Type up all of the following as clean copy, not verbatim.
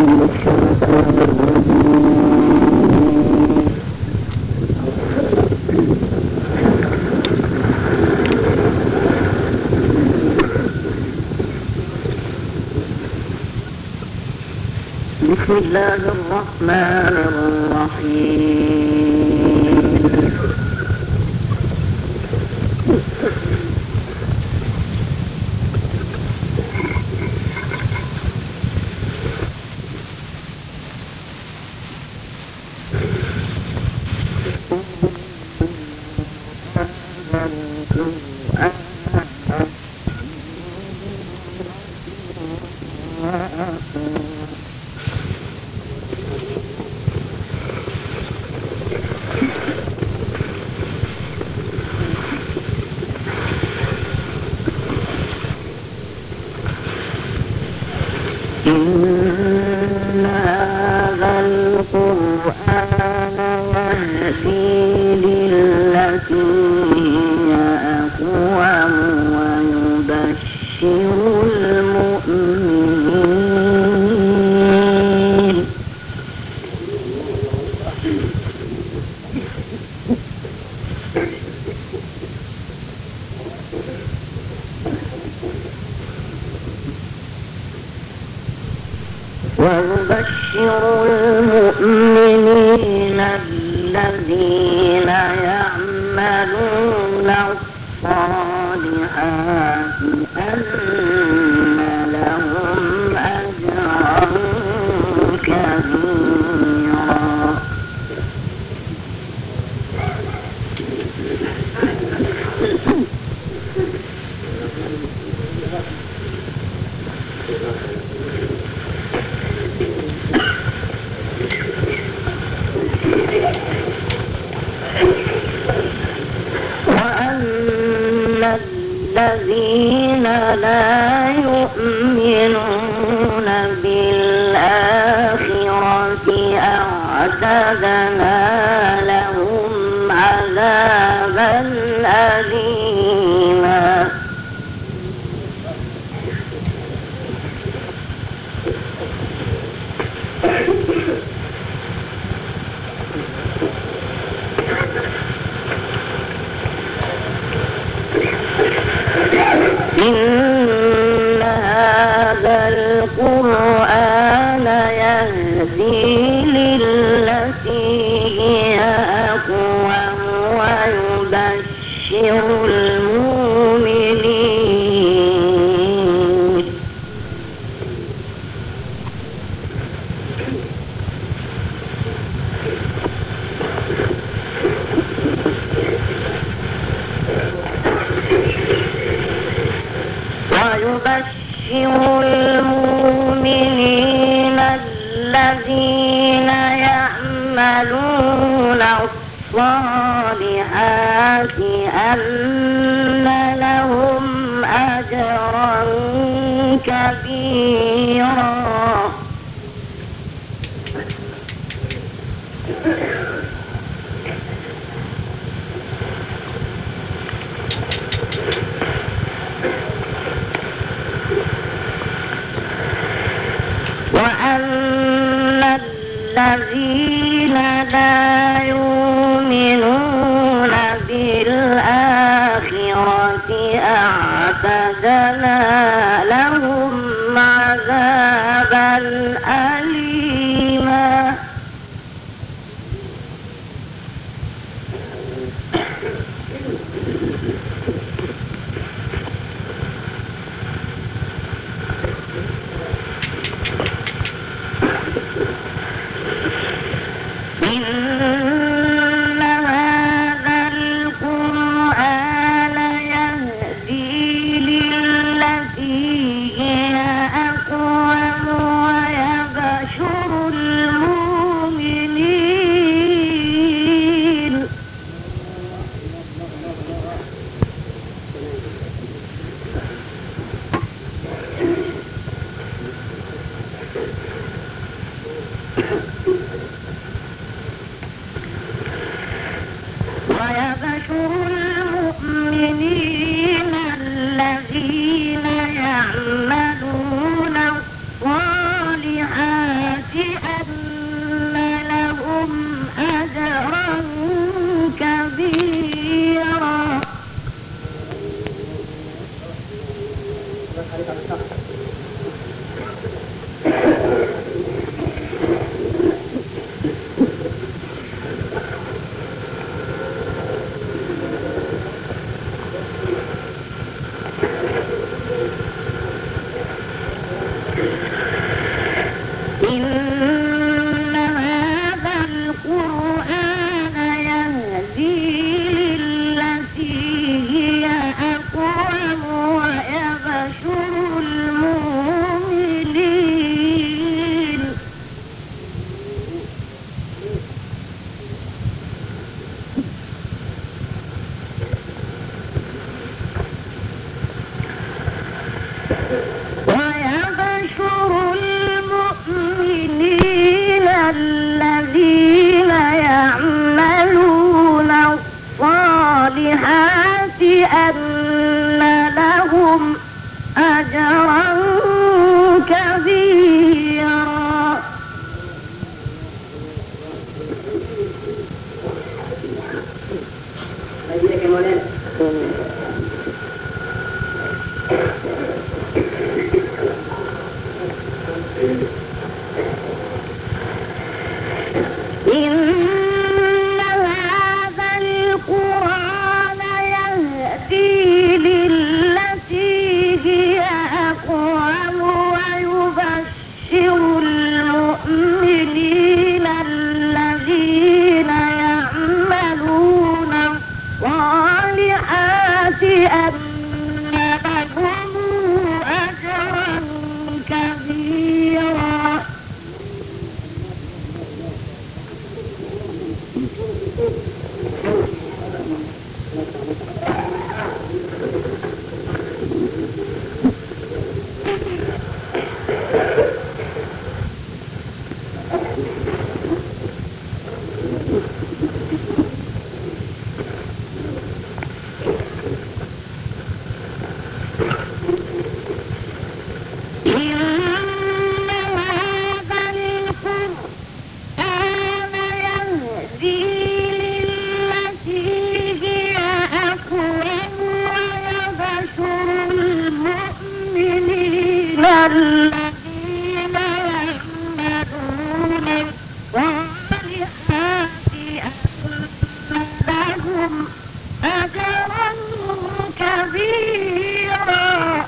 بسم الله الرحمن الرحيم. إن هذا القرآن يهدي للتي هي أقوم ويبشر المؤمنين الذين يعملون الصالحات أن لهم أجرا كبيرا. الذين لا يؤمنون بالآخرة أعتدنا لهم عذابا أليما. إن هذا القرآن يهدي للتي هي أقوم ويبشر المؤمنين الذين يعملون الصالحات أن لهم أجرا كبيرا. وأن الذين لا يؤمنون بالآخرة أعتدنا لهم عذابا أليما. إن هذا القرآن يهدي للتي هي أقوم ويبشر لهم أجرا كبيرا. إن هذا القرآن يهدي للتي هي أقوم ويبشر المؤمنين الذين يعملون الصالحات أن لهم أجرا كبيرا. الذين يعملون الصالحات أن لهم أجرا كبيرا.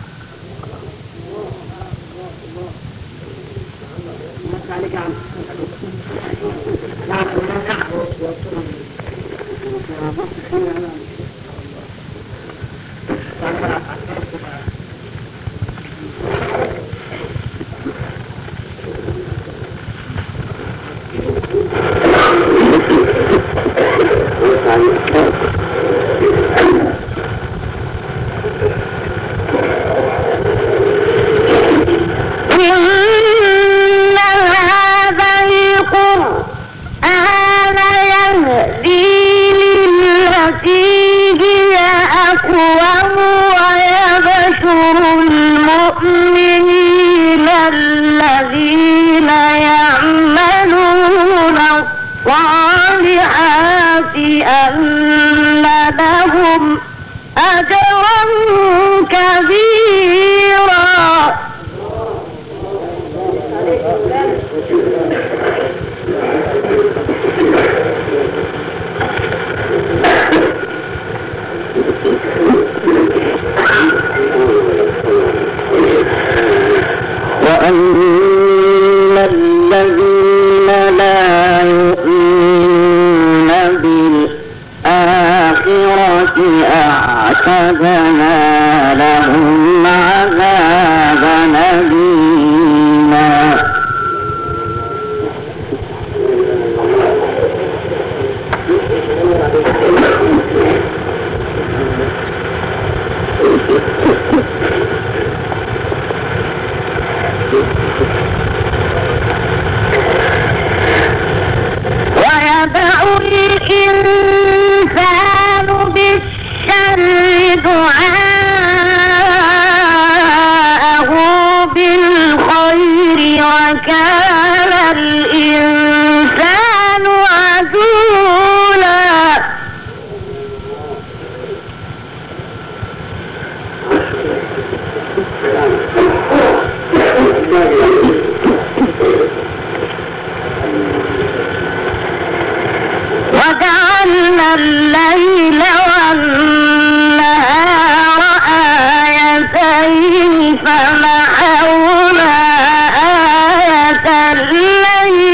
المؤمنين الذين يعملون الصالحات أن لهم أجرا كبيرا. وأما الذين لا يؤمنون بالآخرة أعتدنا لهم عذابا أليما. ويدع الإنسان بالشر دعاءه بالخير وكان الإنسان عجولا. وجعلنا الليل والنهار آيتين فمحونا آية الليل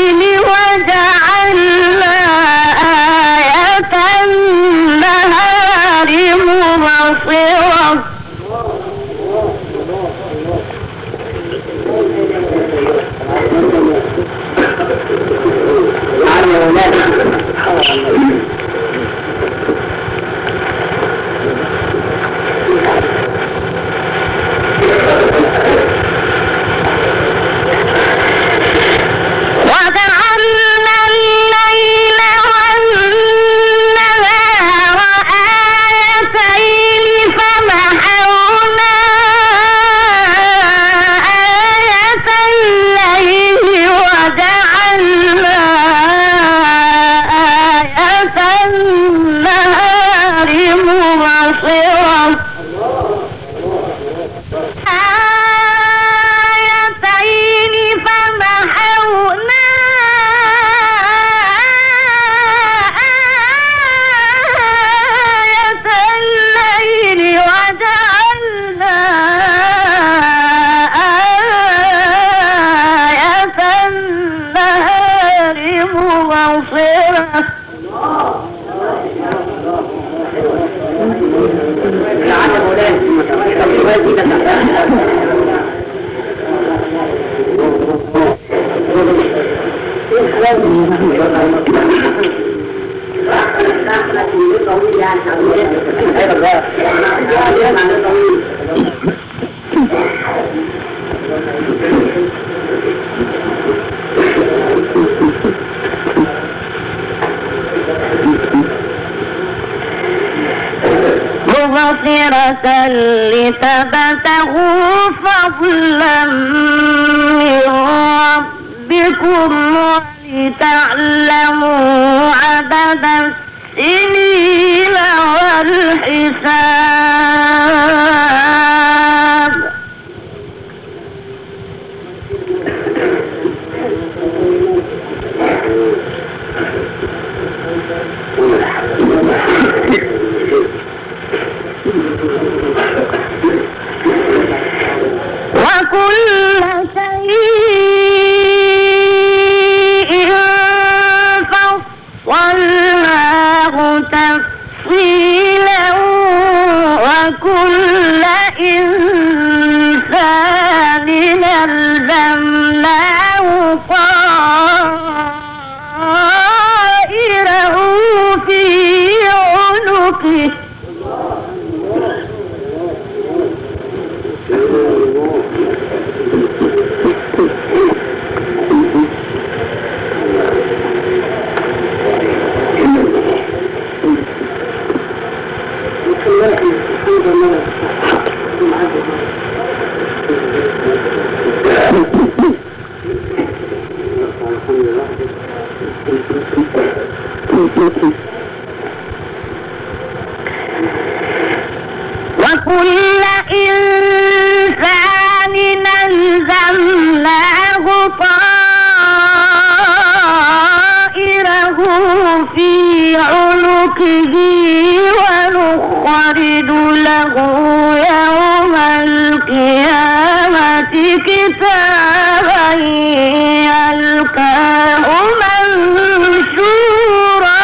مغفرة لتبتغوا فضلا من ربكم ولتعلموا عدد السنين والحساب وكل شيء فصلناه تفصيلا وكل إنسان ألزمناه طائره في عنقه وكل إنسان ألزمناه طائره في عنقه ونخرج له يوم القيامة كتابا يلقاه منشورا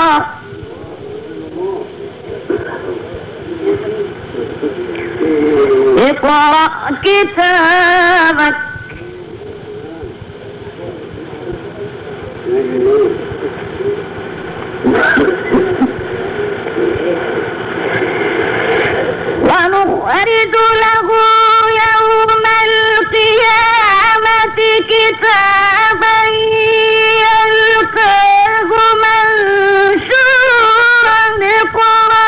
اقرأ كتابك ونخرج له يوم القيامة كتابا يلقاه منشورا اقرأ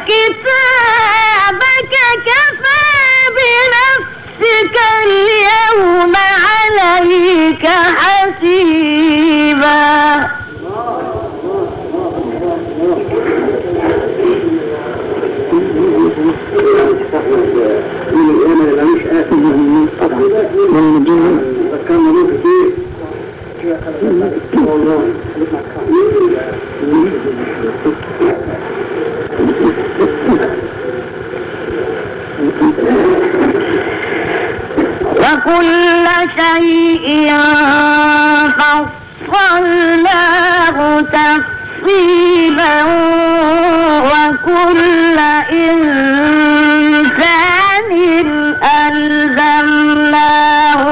كتابك كفى بنفسك اليوم عليك حسيبا وكل شيء فصلناه تفصيلا وكل إنسان ألزمناه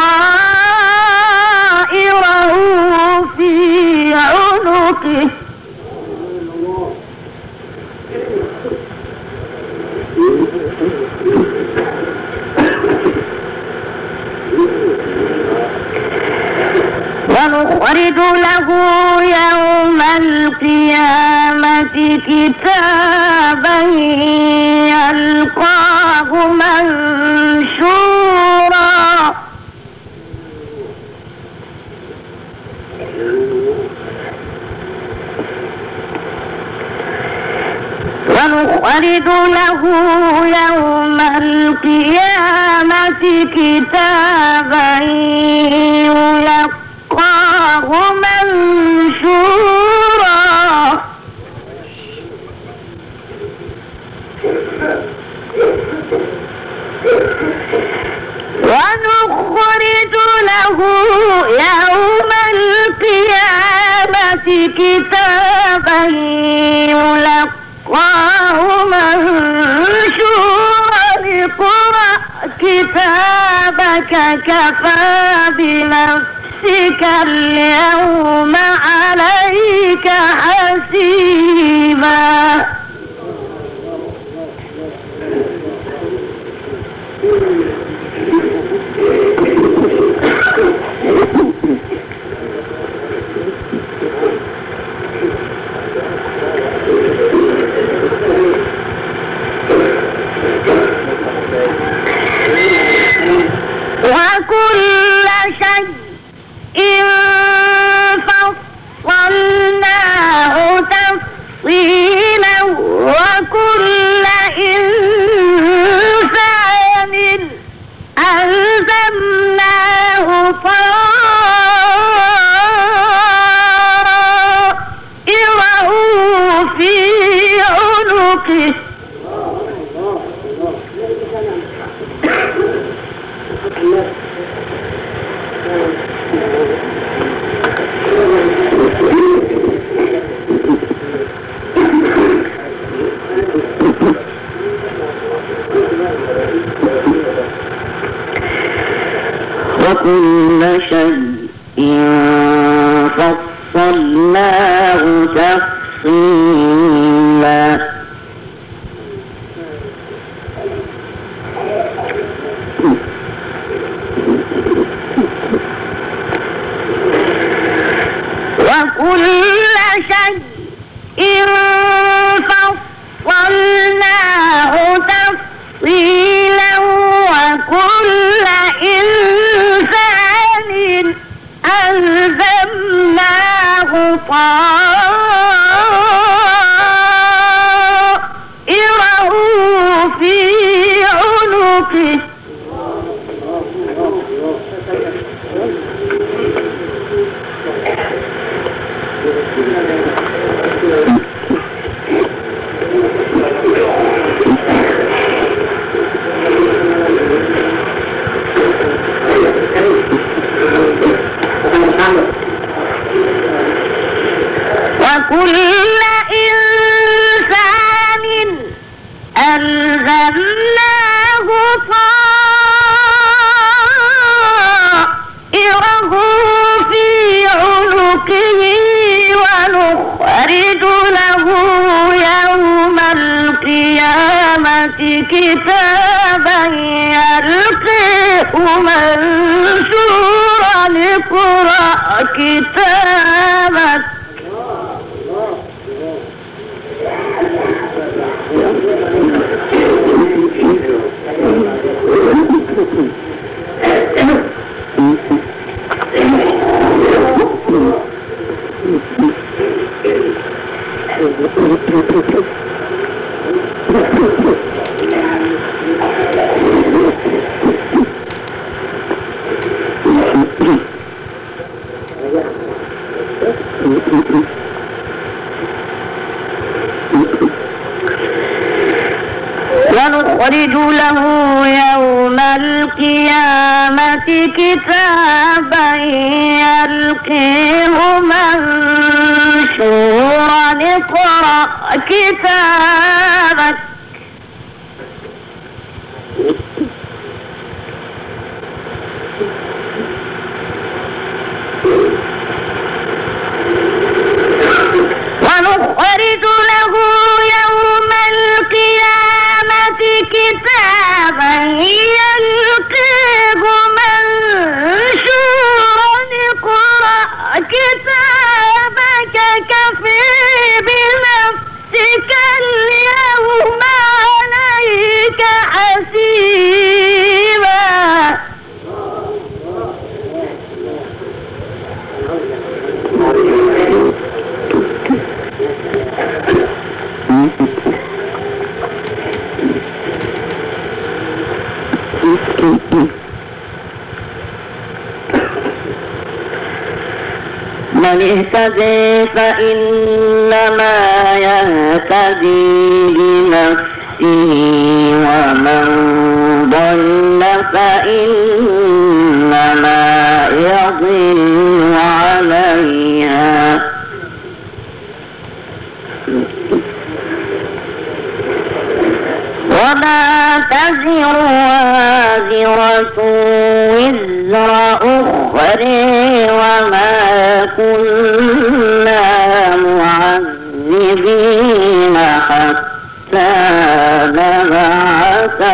طائره في عنقه ونخرج له يوم القيامة كتابا يلقاه منشورا ونخرج له يوم القيامة كتابا يلقاه منشورا ونخرج له يوم القيامة كتابا يلقاه منشورا اقرأ كتابك كفى بنفسك نفسك اليوم عليك حسيبا وكل شيء فصلناه تفصيلا وكل إنسان ألزمناه طائره في عنقه وكل شيء فصلناه تفصيلا وكل شيء فصلناه تفصيلا وكل إنسان ألزمناه طائره في عنقه وكل إنسان ألزمناه طائره في عنقه ونخرج له يوم القيامة كتابا يلقيه منشورا اقرأ كتابك ونخرج له يوم القيامة كتابا يلقيه منشورا اقرأ كتابك ونخرج له يوم القيامة كتابا يلقيه منشورا اقرأ كتابك كفى بنفسك اليوم عليك حسيبا من اهتدي فإنما يهتدي لنفسه ومن ضل فإنما يضل عليها وما تزر وازرة وزر وزر أخرى وما كنا معذبين حتى نبعث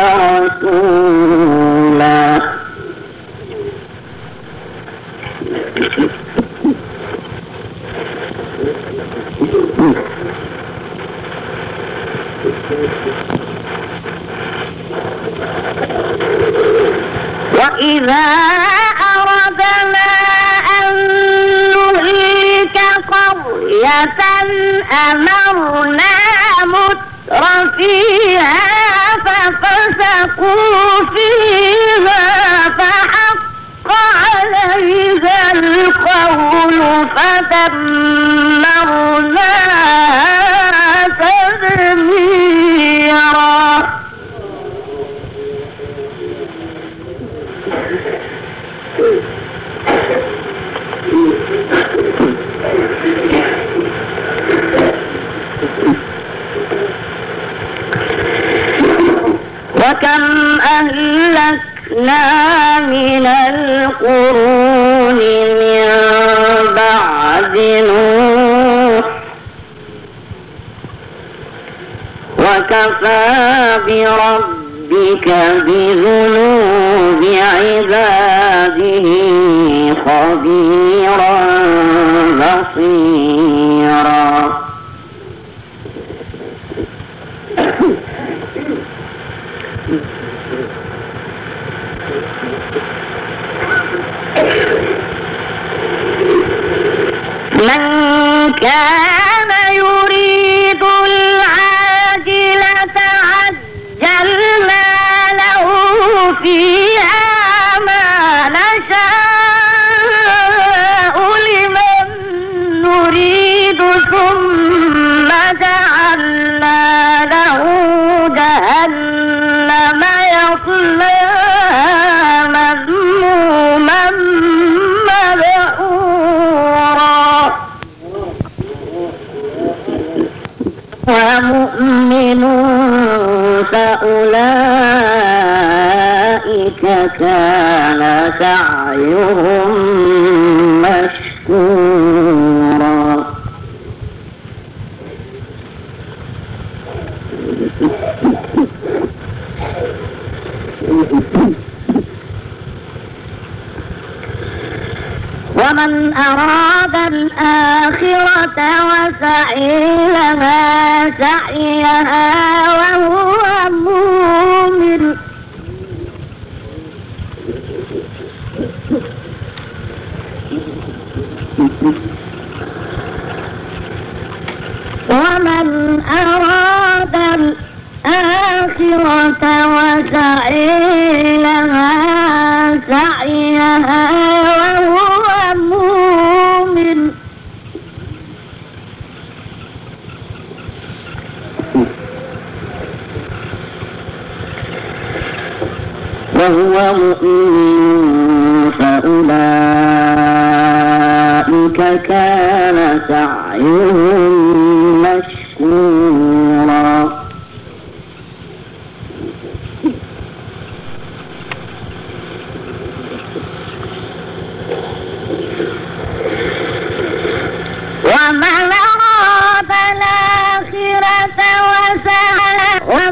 رسولا وإذا أردنا أن نهلك قرية أمرنا متر فيها ففسقوا فيها فحق عليها القول فدمرناها تدميرا وكم أهلكنا من القرون من بعد نوح وكفى بربك بذنوب عباده خبيرا بصيرا من كان يريد العاجلة عجلنا له فيها ما نشاء لمن نريد ثم جعلنا له جهنم يصلاها مذموما مدحورا ومؤمن فأولئك كان سعيهم مشكورا ومن أراد الآخرة وسعي لها سعيها وهو مؤمن ومن أراد الآخرة وسعي لها سعيها وهو مؤمن فأولئك كان سعيهم مشكورا ومن أراد الآخرة وسعى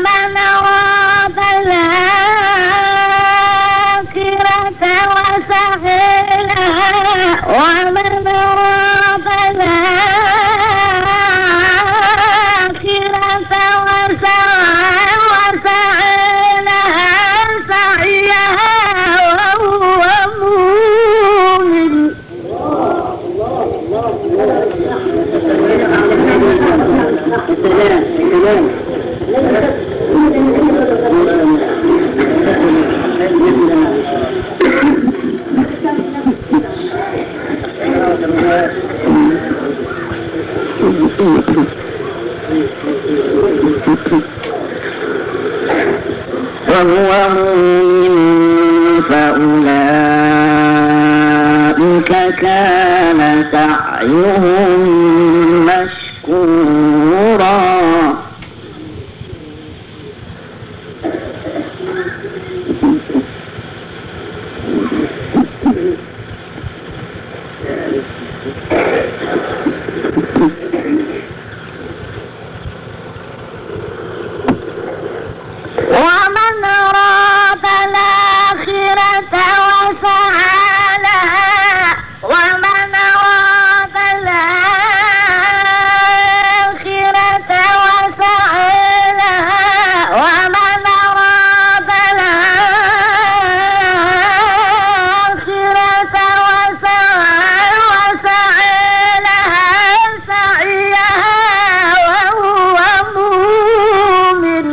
لها ومن أراد الآخرة وسعى لها سعيها وهو مؤمن وهو مؤمن فأولئك كان سعيهم مشكورا ومن أراد الآخرة وسعى لها ومن أراد الآخرة وسعى لها ومن أراد الآخرة وسعى لها سعيها وهو مؤمن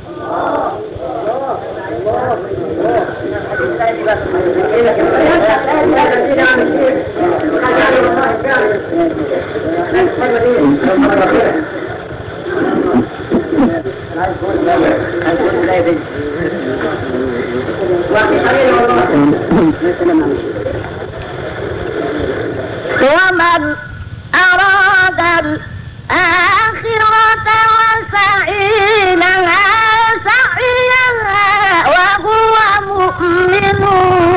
ومن أراد الآخرة وسعي لها سعيها وهو مؤمن